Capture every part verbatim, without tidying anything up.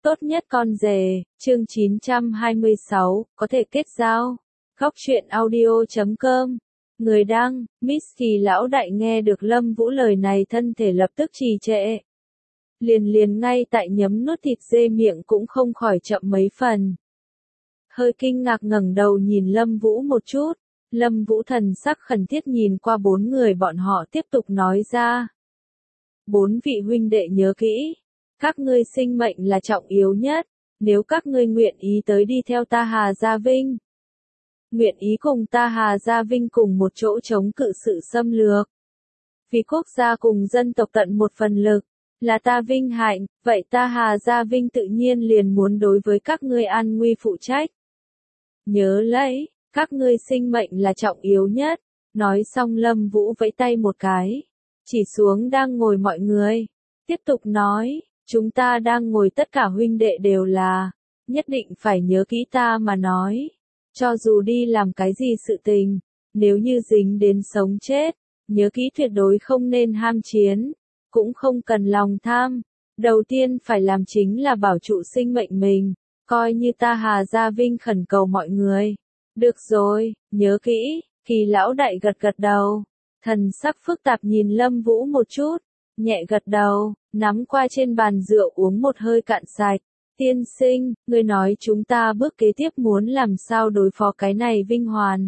Tốt nhất con rể, chương chín trăm hai mươi sáu, có thể kết giao. Góc truyện audio chấm com. Người đăng, Miss Kỳ lão đại nghe được Lâm Vũ lời này thân thể lập tức trì trệ. Liền liền ngay tại nhấm nuốt thịt dê miệng cũng không khỏi chậm mấy phần. Hơi kinh ngạc ngẩng đầu nhìn Lâm Vũ một chút, Lâm Vũ thần sắc khẩn thiết nhìn qua bốn người bọn họ tiếp tục nói ra. Bốn vị huynh đệ nhớ kỹ. Các ngươi sinh mệnh là trọng yếu nhất, nếu các ngươi nguyện ý tới đi theo ta Hà Gia Vinh. Nguyện ý cùng ta Hà Gia Vinh cùng một chỗ chống cự sự xâm lược. Vì quốc gia cùng dân tộc tận một phần lực, là ta vinh hạnh, vậy ta Hà Gia Vinh tự nhiên liền muốn đối với các ngươi an nguy phụ trách. Nhớ lấy, các ngươi sinh mệnh là trọng yếu nhất, nói xong Lâm Vũ vẫy tay một cái, chỉ xuống đang ngồi mọi người, tiếp tục nói. Chúng ta đang ngồi tất cả huynh đệ đều là, nhất định phải nhớ kỹ ta mà nói. Cho dù đi làm cái gì sự tình, nếu như dính đến sống chết, nhớ kỹ tuyệt đối không nên ham chiến, cũng không cần lòng tham. Đầu tiên phải làm chính là bảo trụ sinh mệnh mình, coi như ta Hà Gia Vinh khẩn cầu mọi người. Được rồi, nhớ kỹ, Kỳ lão đại gật gật đầu, thần sắc phức tạp nhìn Lâm Vũ một chút. Nhẹ gật đầu, nắm qua trên bàn rượu uống một hơi cạn sạch. Tiên sinh, ngươi nói chúng ta bước kế tiếp muốn làm sao đối phó cái này Vinh Hoàn.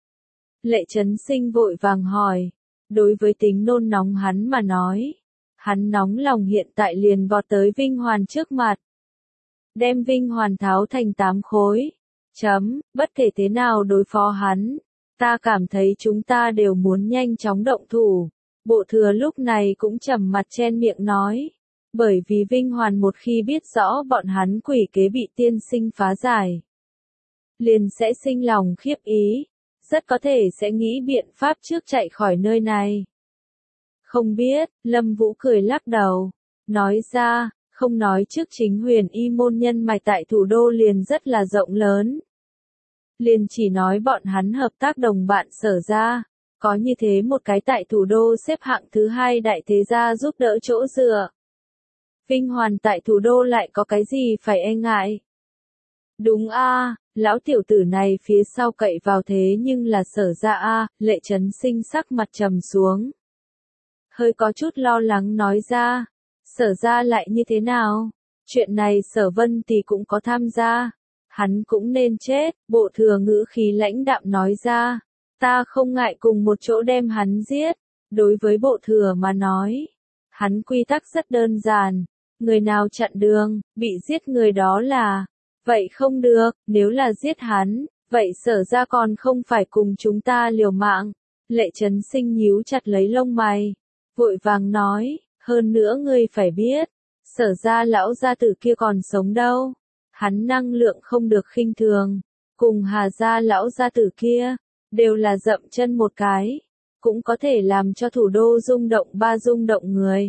Lệ Chấn Sinh vội vàng hỏi. Đối với tính nôn nóng hắn mà nói. Hắn nóng lòng hiện tại liền vọt tới Vinh Hoàn trước mặt. Đem Vinh Hoàn tháo thành tám khối. Chấm, bất kể thế nào đối phó hắn. Ta cảm thấy chúng ta đều muốn nhanh chóng động thủ. Bộ thừa lúc này cũng trầm mặt chen miệng nói, bởi vì Vinh Hoàn một khi biết rõ bọn hắn quỷ kế bị tiên sinh phá giải, liền sẽ sinh lòng khiếp ý, rất có thể sẽ nghĩ biện pháp trước chạy khỏi nơi này. Không biết, Lâm Vũ cười lắc đầu, nói ra, không nói trước chính huyền y môn nhân mạch tại thủ đô liền rất là rộng lớn. Liền chỉ nói bọn hắn hợp tác đồng bạn Sở ra. Có như thế một cái tại thủ đô xếp hạng thứ hai đại thế gia giúp đỡ chỗ dựa. Vinh Hoàn tại thủ đô lại có cái gì phải e ngại? Đúng a, à, lão tiểu tử này phía sau cậy vào thế nhưng là Sở ra a, à, Lệ Chấn Sinh sắc mặt trầm xuống. Hơi có chút lo lắng nói ra, Sở ra lại như thế nào? Chuyện này Sở Vân thì cũng có tham gia, hắn cũng nên chết, Bộ Thừa ngữ khí lãnh đạm nói ra. Ta không ngại cùng một chỗ đem hắn giết. Đối với Bộ Thừa mà nói, hắn quy tắc rất đơn giản, người nào chặn đường, bị giết người đó là. Vậy không được, nếu là giết hắn, vậy Sở ra còn không phải cùng chúng ta liều mạng. Lệ Chấn Sinh nhíu chặt lấy lông mày, vội vàng nói, hơn nữa ngươi phải biết, Sở ra lão gia tử kia còn sống đâu. Hắn năng lượng không được khinh thường, cùng Hà gia lão gia tử kia. Đều là dậm chân một cái, cũng có thể làm cho thủ đô rung động ba rung động người.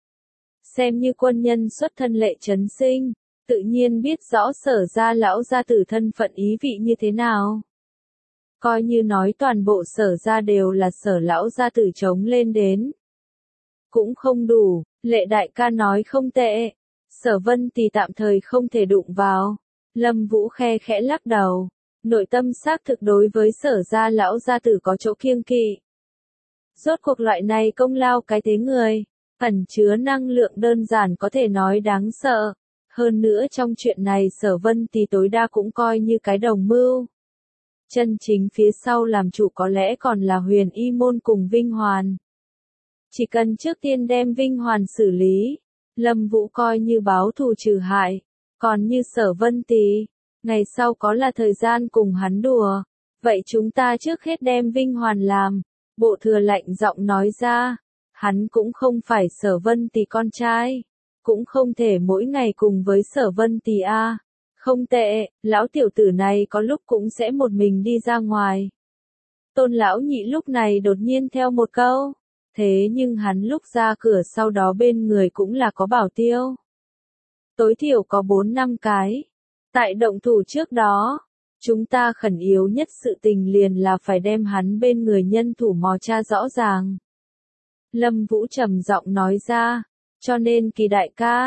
Xem như quân nhân xuất thân Lệ Chấn Sinh, tự nhiên biết rõ Sở ra lão gia tử thân phận ý vị như thế nào. Coi như nói toàn bộ Sở ra đều là Sở lão gia tử chống lên đến. Cũng không đủ, Lệ đại ca nói không tệ, Sở Vân thì tạm thời không thể đụng vào. Lâm Vũ khe khẽ lắc đầu. Nội tâm xác thực đối với Sở ra lão gia tử có chỗ kiêng kỵ. Rốt cuộc loại này công lao cái thế người, ẩn chứa năng lượng đơn giản có thể nói đáng sợ. Hơn nữa trong chuyện này Sở Vân thì tối đa cũng coi như cái đồng mưu. Chân chính phía sau làm chủ có lẽ còn là huyền y môn cùng Vinh Hoàn. Chỉ cần trước tiên đem Vinh Hoàn xử lý, Lâm Vũ coi như báo thù trừ hại. Còn như Sở Vân thì ngày sau có là thời gian cùng hắn đùa, vậy chúng ta trước hết đem Vinh Hoàn làm. Bộ Thừa lạnh giọng nói ra, hắn cũng không phải Sở Vân Tì con trai, cũng không thể mỗi ngày cùng với Sở Vân Tì a. À. Không tệ, lão tiểu tử này có lúc cũng sẽ một mình đi ra ngoài. Tôn lão nhị lúc này đột nhiên theo một câu, thế nhưng hắn lúc ra cửa sau đó bên người cũng là có bảo tiêu. Tối thiểu có bốn năm cái. Tại động thủ trước đó, chúng ta khẩn yếu nhất sự tình liền là phải đem hắn bên người nhân thủ mò tra rõ ràng. Lâm Vũ trầm giọng nói ra, cho nên Kỳ đại ca,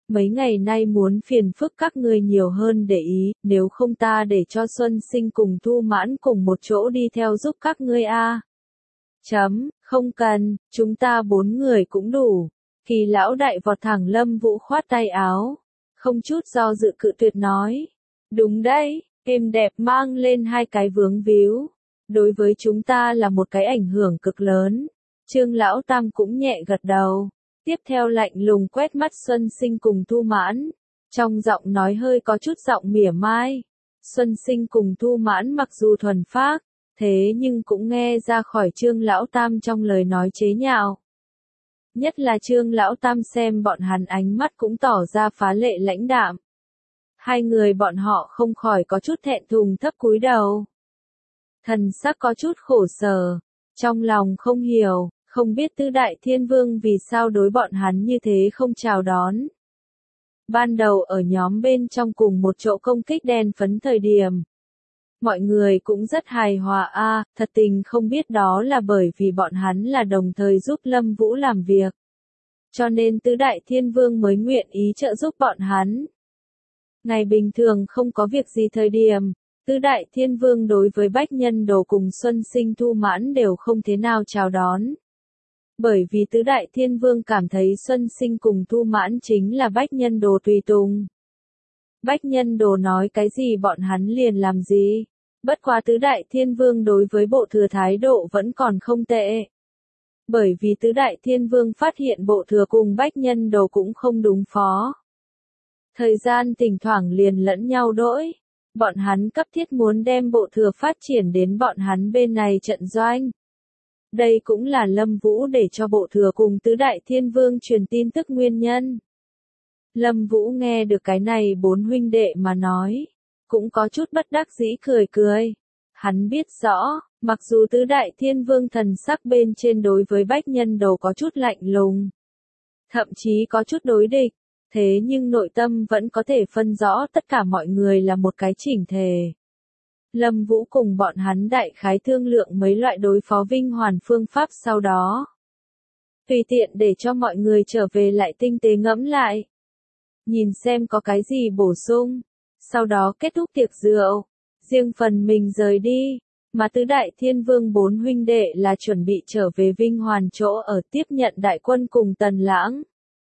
mấy ngày nay muốn phiền phức các ngươi nhiều hơn để ý, nếu không ta để cho Xuân Sinh cùng Thu Mãn cùng một chỗ đi theo giúp các ngươi a. Chấm, không cần, chúng ta bốn người cũng đủ. Kỳ lão đại vọt thẳng Lâm Vũ khoát tay áo, không chút do dự cự tuyệt nói. Đúng đấy, êm đẹp mang lên hai cái vướng víu. Đối với chúng ta là một cái ảnh hưởng cực lớn. Trương Lão Tam cũng nhẹ gật đầu. Tiếp theo lạnh lùng quét mắt Xuân Sinh cùng Thu Mãn. Trong giọng nói hơi có chút giọng mỉa mai. Xuân Sinh cùng Thu Mãn mặc dù thuần phác, thế nhưng cũng nghe ra khỏi Trương Lão Tam trong lời nói chế nhạo. Nhất là Trương Lão Tam xem bọn hắn ánh mắt cũng tỏ ra phá lệ lãnh đạm. Hai người bọn họ không khỏi có chút thẹn thùng thấp cúi đầu. Thần sắc có chút khổ sở, trong lòng không hiểu, không biết Tứ Đại Thiên Vương vì sao đối bọn hắn như thế không chào đón. Ban đầu ở nhóm bên trong cùng một chỗ công kích đen phấn thời điểm, mọi người cũng rất hài hòa a, à, thật tình không biết đó là bởi vì bọn hắn là đồng thời giúp Lâm Vũ làm việc. Cho nên Tứ Đại Thiên Vương mới nguyện ý trợ giúp bọn hắn. Ngày bình thường không có việc gì thời điểm, Tứ Đại Thiên Vương đối với Bách Nhân Đồ cùng Xuân Sinh Thu Mãn đều không thế nào chào đón. Bởi vì Tứ Đại Thiên Vương cảm thấy Xuân Sinh cùng Thu Mãn chính là Bách Nhân Đồ tùy tùng. Bách Nhân Đồ nói cái gì bọn hắn liền làm gì. Bất quá Tứ Đại Thiên Vương đối với Bộ Thừa thái độ vẫn còn không tệ. Bởi vì Tứ Đại Thiên Vương phát hiện Bộ Thừa cùng Bách Nhân Đồ cũng không đúng phó. Thời gian thỉnh thoảng liền lẫn nhau đổi. Bọn hắn cấp thiết muốn đem Bộ Thừa phát triển đến bọn hắn bên này trận doanh. Đây cũng là Lâm Vũ để cho Bộ Thừa cùng Tứ Đại Thiên Vương truyền tin tức nguyên nhân. Lâm Vũ nghe được cái này bốn huynh đệ mà nói, cũng có chút bất đắc dĩ cười cười. Hắn biết rõ, mặc dù Tứ Đại Thiên Vương thần sắc bên trên đối với Bách Nhân Đồ có chút lạnh lùng, thậm chí có chút đối địch, thế nhưng nội tâm vẫn có thể phân rõ tất cả mọi người là một cái chỉnh thể. Lâm Vũ cùng bọn hắn đại khái thương lượng mấy loại đối phó Vinh Hoàn phương pháp sau đó. Tùy tiện để cho mọi người trở về lại tinh tế ngẫm lại. Nhìn xem có cái gì bổ sung. Sau đó kết thúc tiệc rượu. Riêng phần mình rời đi. Mà Tứ Đại Thiên Vương bốn huynh đệ là chuẩn bị trở về Vinh Hoàn chỗ ở tiếp nhận đại quân cùng Tần Lãng.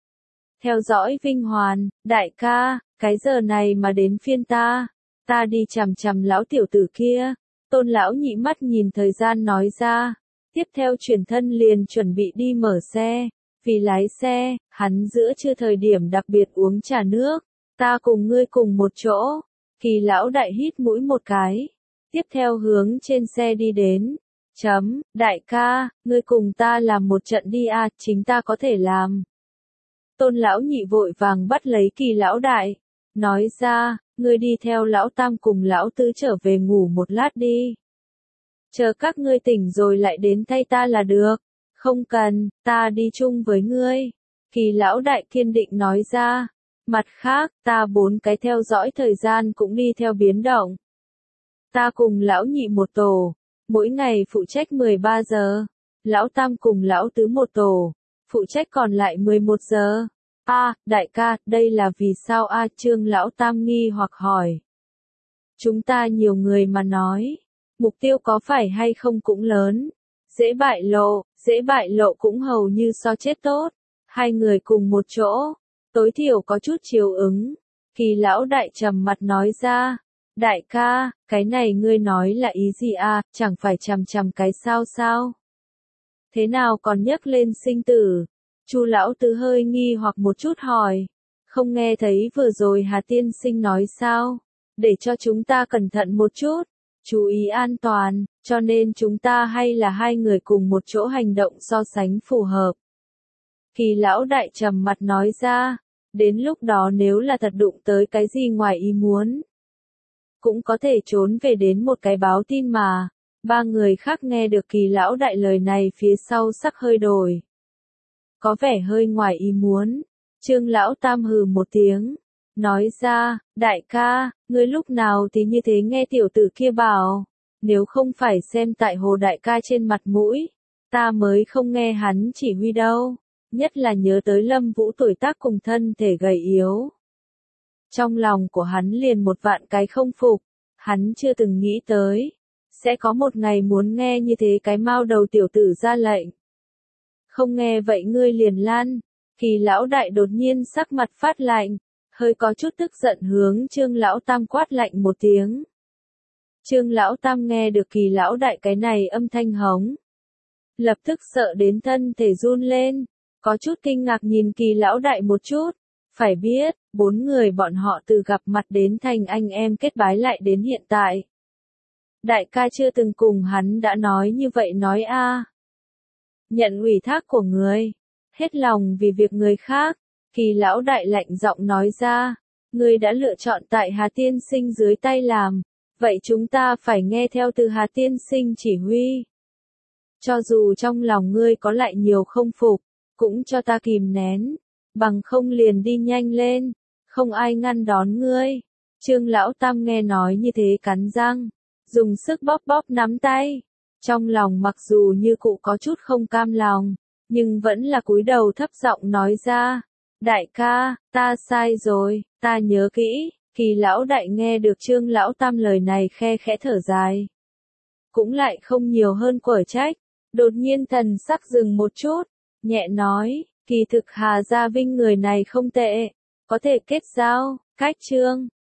Theo dõi Vinh Hoàn, đại ca, cái giờ này mà đến phiên ta. Ta đi chằm chằm lão tiểu tử kia. Tôn lão nhị mắt nhìn thời gian nói ra. Tiếp theo chuyển thân liền chuẩn bị đi mở xe. Vì lái xe, hắn giữa trưa thời điểm đặc biệt uống trà nước. Ta cùng ngươi cùng một chỗ. Kỳ lão đại hít mũi một cái. Tiếp theo hướng trên xe đi đến. Chấm, đại ca, ngươi cùng ta làm một trận đi à, chính ta có thể làm. Tôn lão nhị vội vàng bắt lấy Kỳ lão đại. Nói ra, ngươi đi theo lão tam cùng lão tứ trở về ngủ một lát đi. Chờ các ngươi tỉnh rồi lại đến thay ta là được. Không cần, ta đi chung với ngươi. Kỳ lão đại kiên định nói ra. Mặt khác, ta bốn cái theo dõi thời gian cũng đi theo biến động. Ta cùng lão nhị một tổ, mỗi ngày phụ trách mười ba giờ. Lão tam cùng lão tứ một tổ, phụ trách còn lại mười một giờ. A, à, đại ca, đây là vì sao a? À, Trương lão tam nghi hoặc hỏi. Chúng ta nhiều người mà nói, mục tiêu có phải hay không cũng lớn. Dễ bại lộ, dễ bại lộ cũng hầu như so chết tốt. Hai người cùng một chỗ, tối thiểu có chút chiều ứng. Kỳ lão đại trầm mặt nói ra. Đại ca, cái này ngươi nói là ý gì à, chẳng phải chằm chằm cái sao sao? Thế nào còn nhắc lên sinh tử? Chu lão tứ hơi nghi hoặc một chút hỏi. Không nghe thấy vừa rồi Hà tiên sinh nói sao? Để cho chúng ta cẩn thận một chút, chú ý an toàn, cho nên chúng ta hay là hai người cùng một chỗ hành động so sánh phù hợp. Kỳ lão đại trầm mặt nói ra, đến lúc đó nếu là thật đụng tới cái gì ngoài ý muốn, cũng có thể trốn về đến một cái báo tin mà. Ba người khác nghe được Kỳ lão đại lời này phía sau sắc hơi đổi. Có vẻ hơi ngoài ý muốn. Trương lão tam hừ một tiếng. Nói ra, đại ca, ngươi lúc nào thì như thế nghe tiểu tử kia bảo. Nếu không phải xem tại hồ đại ca trên mặt mũi, ta mới không nghe hắn chỉ huy đâu. nhất là nhớ tới Lâm Vũ tuổi tác cùng thân thể gầy yếu. Trong lòng của hắn liền một vạn cái không phục, hắn chưa từng nghĩ tới, sẽ có một ngày muốn nghe như thế cái mao đầu tiểu tử ra lệnh. Không nghe vậy ngươi liền lan, Kỳ lão đại đột nhiên sắc mặt phát lạnh, hơi có chút tức giận hướng Trương lão tam quát lạnh một tiếng. Trương lão tam nghe được Kỳ lão đại cái này âm thanh hống, lập tức sợ đến thân thể run lên, có chút kinh ngạc nhìn Kỳ lão đại một chút, phải biết, bốn người bọn họ từ gặp mặt đến thành anh em kết bái lại đến hiện tại. Đại ca chưa từng cùng hắn đã nói như vậy nói a. Nhận ủy thác của người, hết lòng vì việc người khác, Kỳ lão đại lạnh giọng nói ra, ngươi đã lựa chọn tại Hà tiên sinh dưới tay làm, vậy chúng ta phải nghe theo từ Hà tiên sinh chỉ huy. Cho dù trong lòng ngươi có lại nhiều không phục, cũng cho ta kìm nén, bằng không liền đi nhanh lên, không ai ngăn đón ngươi. Trương lão tam nghe nói như thế cắn răng, dùng sức bóp bóp nắm tay, trong lòng mặc dù như cụ có chút không cam lòng, nhưng vẫn là cúi đầu thấp giọng nói ra, đại ca, ta sai rồi, ta nhớ kỹ. Kỳ lão đại nghe được Trương lão tam lời này khe khẽ thở dài, cũng lại không nhiều hơn quở trách, đột nhiên thần sắc dừng một chút, nhẹ nói, kỳ thực Hà Gia Vinh người này không tệ, có thể kết giao, cách Trương